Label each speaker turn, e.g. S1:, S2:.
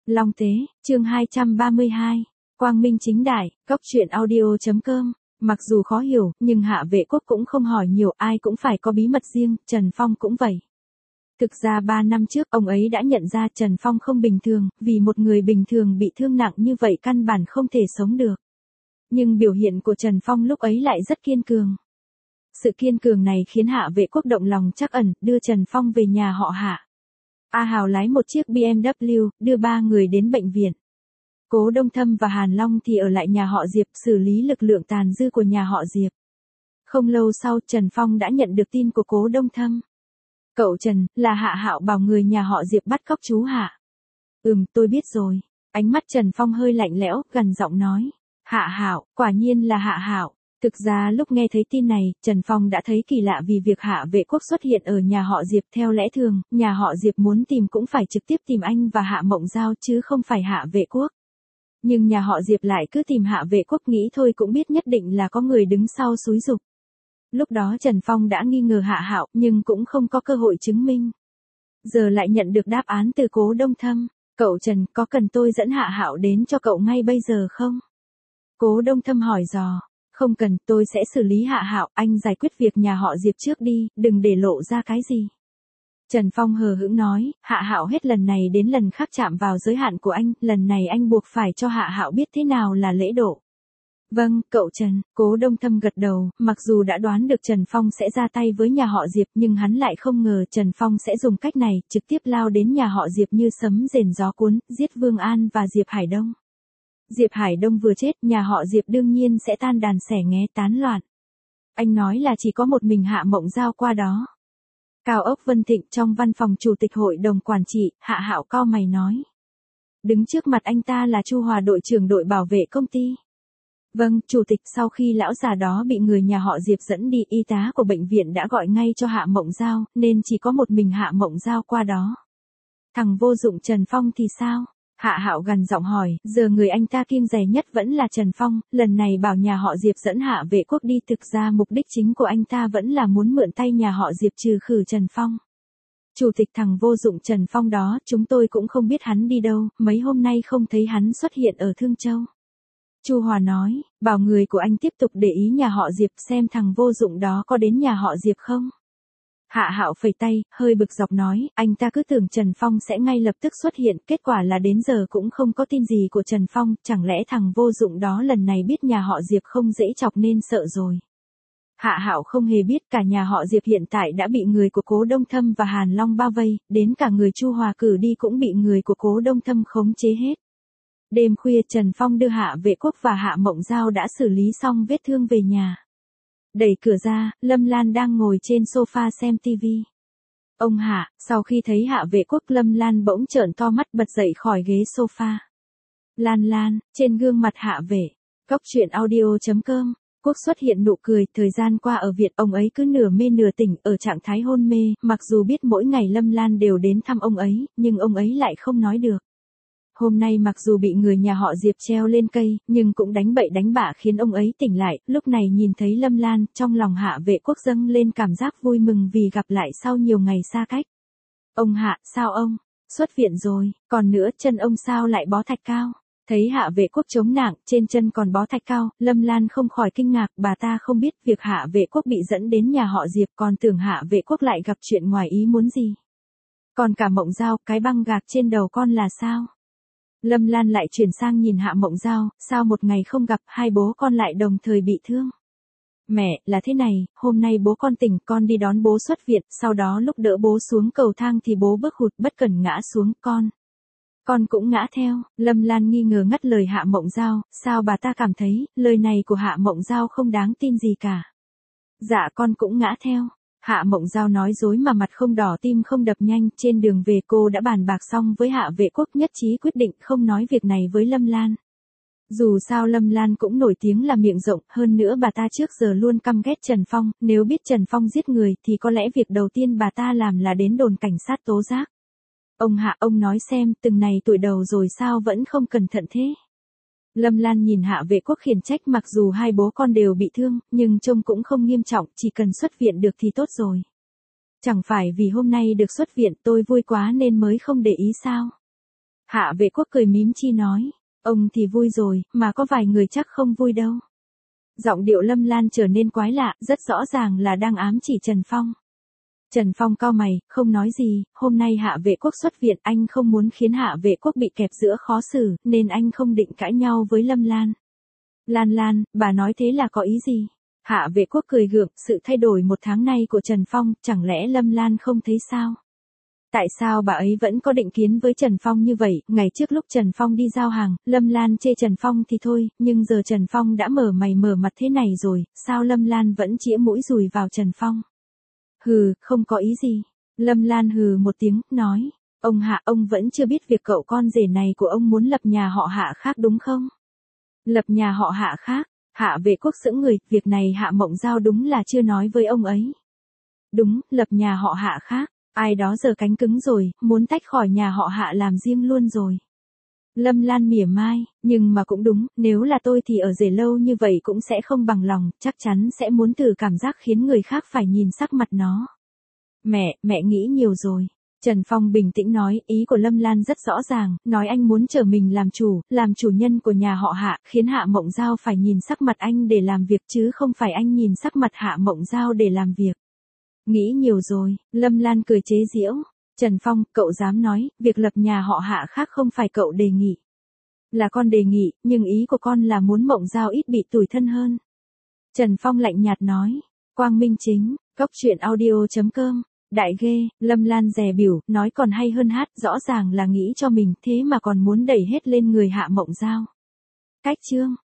S1: Long Tế, chương 232, Quang Minh Chính Đại, Cốc truyện audio.com. Mặc dù khó hiểu, nhưng Hạ Vệ Quốc cũng không hỏi nhiều, ai cũng phải có bí mật riêng, Trần Phong cũng vậy. Thực ra 3 năm trước, ông ấy đã nhận ra Trần Phong không bình thường, vì một người bình thường bị thương nặng như vậy căn bản không thể sống được. Nhưng biểu hiện của Trần Phong lúc ấy lại rất kiên cường. Sự kiên cường này khiến Hạ Vệ Quốc động lòng trắc ẩn, đưa Trần Phong về nhà họ Hạ. A Hào lái một chiếc BMW, đưa 3 người đến bệnh viện. Cố Đông Thâm và Hàn Long thì ở lại nhà họ Diệp xử lý lực lượng tàn dư của nhà họ Diệp. Không lâu sau Trần Phong đã nhận được tin của Cố Đông Thâm. Cậu Trần, là Hạ Hạo bảo người nhà họ Diệp bắt cóc chú Hạ. Tôi biết rồi. Ánh mắt Trần Phong hơi lạnh lẽo, gần giọng nói. Hạ Hạo, quả nhiên là Hạ Hạo. Thực ra lúc nghe thấy tin này, Trần Phong đã thấy kỳ lạ vì việc Hạ Vệ Quốc xuất hiện ở nhà họ Diệp. Theo lẽ thường, nhà họ Diệp muốn tìm cũng phải trực tiếp tìm anh và Hạ Mộng Giao chứ không phải Hạ Vệ Quốc. Nhưng nhà họ Diệp lại cứ tìm Hạ Vệ Quốc, nghĩ thôi cũng biết nhất định là có người đứng sau xúi giục. Lúc đó Trần Phong đã nghi ngờ Hạ Hạo nhưng cũng không có cơ hội chứng minh. Giờ lại nhận được đáp án từ Cố Đông Thâm. Cậu Trần, có cần tôi dẫn Hạ Hạo đến cho cậu ngay bây giờ không? Cố Đông Thâm hỏi dò. Không cần, tôi sẽ xử lý Hạ Hạo, anh giải quyết việc nhà họ Diệp trước đi, đừng để lộ ra cái gì. Trần Phong hờ hững nói, Hạ Hạo hết lần này đến lần khác chạm vào giới hạn của anh, lần này anh buộc phải cho Hạ Hạo biết thế nào là lễ độ. Vâng, cậu Trần. Cố Đông Thâm gật đầu, mặc dù đã đoán được Trần Phong sẽ ra tay với nhà họ Diệp nhưng hắn lại không ngờ Trần Phong sẽ dùng cách này, trực tiếp lao đến nhà họ Diệp như sấm rền gió cuốn, giết Vương An và Diệp Hải Đông. Diệp Hải Đông vừa chết, nhà họ Diệp đương nhiên sẽ tan đàn xẻ nghé tán loạn. Anh nói là chỉ có một mình Hạ Mộng Giao qua đó. Cao ốc Vân Thịnh trong văn phòng chủ tịch hội đồng quản trị, Hạ Hạo cau mày nói. Đứng trước mặt anh ta là Chu Hòa, đội trưởng đội bảo vệ công ty. Vâng, chủ tịch, sau khi lão già đó bị người nhà họ Diệp dẫn đi, y tá của bệnh viện đã gọi ngay cho Hạ Mộng Giao, nên chỉ có một mình Hạ Mộng Giao qua đó. Thằng vô dụng Trần Phong thì sao? Hạ Hạo gằn giọng hỏi, giờ người anh ta kiêng dè nhất vẫn là Trần Phong, lần này bảo nhà họ Diệp dẫn Hạ Vệ Quốc đi, thực ra mục đích chính của anh ta vẫn là muốn mượn tay nhà họ Diệp trừ khử Trần Phong. Chủ tịch, thằng vô dụng Trần Phong đó, chúng tôi cũng không biết hắn đi đâu, mấy hôm nay không thấy hắn xuất hiện ở Thương Châu. Chu Hòa nói, bảo người của anh tiếp tục để ý nhà họ Diệp xem thằng vô dụng đó có đến nhà họ Diệp không. Hạ Hạo phẩy tay, hơi bực dọc nói, anh ta cứ tưởng Trần Phong sẽ ngay lập tức xuất hiện, kết quả là đến giờ cũng không có tin gì của Trần Phong, chẳng lẽ thằng vô dụng đó lần này biết nhà họ Diệp không dễ chọc nên sợ rồi. Hạ Hạo không hề biết cả nhà họ Diệp hiện tại đã bị người của Cố Đông Thâm và Hàn Long bao vây, đến cả người Chu Hòa cử đi cũng bị người của Cố Đông Thâm khống chế hết. Đêm khuya Trần Phong đưa Hạ Vệ Quốc và Hạ Mộng Giao đã xử lý xong vết thương về nhà. Đẩy cửa ra, Lâm Lan đang ngồi trên sofa xem TV. Ông Hạ, sau khi thấy Hạ Vệ Quốc, Lâm Lan bỗng trợn to mắt bật dậy khỏi ghế sofa. Lan Lan, trên gương mặt Hạ Vệ, Cốc truyện audio.com, Quốc xuất hiện nụ cười, thời gian qua ở viện ông ấy cứ nửa mê nửa tỉnh, ở trạng thái hôn mê, mặc dù biết mỗi ngày Lâm Lan đều đến thăm ông ấy, nhưng ông ấy lại không nói được. Hôm nay mặc dù bị người nhà họ Diệp treo lên cây, nhưng cũng đánh bậy đánh bạ khiến ông ấy tỉnh lại, lúc này nhìn thấy Lâm Lan, trong lòng Hạ Vệ Quốc dâng lên cảm giác vui mừng vì gặp lại sau nhiều ngày xa cách. Ông Hạ, sao ông? Xuất viện rồi, còn nữa chân ông sao lại bó thạch cao? Thấy Hạ Vệ Quốc chống nặng, trên chân còn bó thạch cao, Lâm Lan không khỏi kinh ngạc, bà ta không biết việc Hạ Vệ Quốc bị dẫn đến nhà họ Diệp, còn tưởng Hạ Vệ Quốc lại gặp chuyện ngoài ý muốn gì. Còn cả Mộng Giao, cái băng gạc trên đầu con là sao? Lâm Lan lại chuyển sang nhìn Hạ Mộng Giao, sao một ngày không gặp, hai bố con lại đồng thời bị thương. Mẹ, là thế này, hôm nay bố con tỉnh, con đi đón bố xuất viện, sau đó lúc đỡ bố xuống cầu thang thì bố bước hụt bất cẩn ngã xuống, con cũng ngã theo. Lâm Lan nghi ngờ ngắt lời Hạ Mộng Giao, sao bà ta cảm thấy, lời này của Hạ Mộng Giao không đáng tin gì cả. Dạ con cũng ngã theo. Hạ Mộng Giao nói dối mà mặt không đỏ tim không đập nhanh, trên đường về cô đã bàn bạc xong với Hạ Vệ Quốc, nhất trí quyết định không nói việc này với Lâm Lan. Dù sao Lâm Lan cũng nổi tiếng là miệng rộng, hơn nữa bà ta trước giờ luôn căm ghét Trần Phong, nếu biết Trần Phong giết người thì có lẽ việc đầu tiên bà ta làm là đến đồn cảnh sát tố giác. Ông Hạ, ông nói xem, từng này tuổi đầu rồi sao vẫn không cẩn thận thế? Lâm Lan nhìn Hạ Vệ Quốc khiển trách, mặc dù hai bố con đều bị thương, nhưng trông cũng không nghiêm trọng, chỉ cần xuất viện được thì tốt rồi. Chẳng phải vì hôm nay được xuất viện tôi vui quá nên mới không để ý sao? Hạ Vệ Quốc cười mím chi nói, ông thì vui rồi, mà có vài người chắc không vui đâu. Giọng điệu Lâm Lan trở nên quái lạ, rất rõ ràng là đang ám chỉ Trần Phong. Trần Phong cau mày, không nói gì, hôm nay Hạ Vệ Quốc xuất viện, anh không muốn khiến Hạ Vệ Quốc bị kẹp giữa khó xử, nên anh không định cãi nhau với Lâm Lan. Lan Lan, bà nói thế là có ý gì? Hạ Vệ Quốc cười gượng, sự thay đổi 1 tháng nay của Trần Phong, chẳng lẽ Lâm Lan không thấy sao? Tại sao bà ấy vẫn có định kiến với Trần Phong như vậy, ngày trước lúc Trần Phong đi giao hàng, Lâm Lan chê Trần Phong thì thôi, nhưng giờ Trần Phong đã mở mày mở mặt thế này rồi, sao Lâm Lan vẫn chĩa mũi dùi vào Trần Phong? Hừ, không có ý gì. Lâm Lan hừ một tiếng, nói, ông Hạ, ông vẫn chưa biết việc cậu con rể này của ông muốn lập nhà họ Hạ khác đúng không? Lập nhà họ Hạ khác? Hạ Vệ Quốc sững người, việc này Hạ Mộng Giao đúng là chưa nói với ông ấy. Đúng, lập nhà họ Hạ khác. Ai đó giở cánh cứng rồi, muốn tách khỏi nhà họ Hạ làm riêng luôn rồi. Lâm Lan mỉa mai, nhưng mà cũng đúng, nếu là tôi thì ở rể lâu như vậy cũng sẽ không bằng lòng, chắc chắn sẽ muốn thử cảm giác khiến người khác phải nhìn sắc mặt nó. Mẹ nghĩ nhiều rồi. Trần Phong bình tĩnh nói, ý của Lâm Lan rất rõ ràng, nói anh muốn trở mình làm chủ nhân của nhà họ Hạ, khiến Hạ Mộng Giao phải nhìn sắc mặt anh để làm việc chứ không phải anh nhìn sắc mặt Hạ Mộng Giao để làm việc. Nghĩ nhiều rồi, Lâm Lan cười chế giễu. Trần Phong, cậu dám nói, việc lập nhà họ Hạ khác không phải cậu đề nghị. Là con đề nghị, nhưng ý của con là muốn Mộng Giao ít bị tủi thân hơn. Trần Phong lạnh nhạt nói. Quang Minh Chính, cốc truyện audio.com. Đại ghê, Lâm Lan dè biểu, nói còn hay hơn hát, rõ ràng là nghĩ cho mình, thế mà còn muốn đẩy hết lên người Hạ Mộng Giao. Cách chương.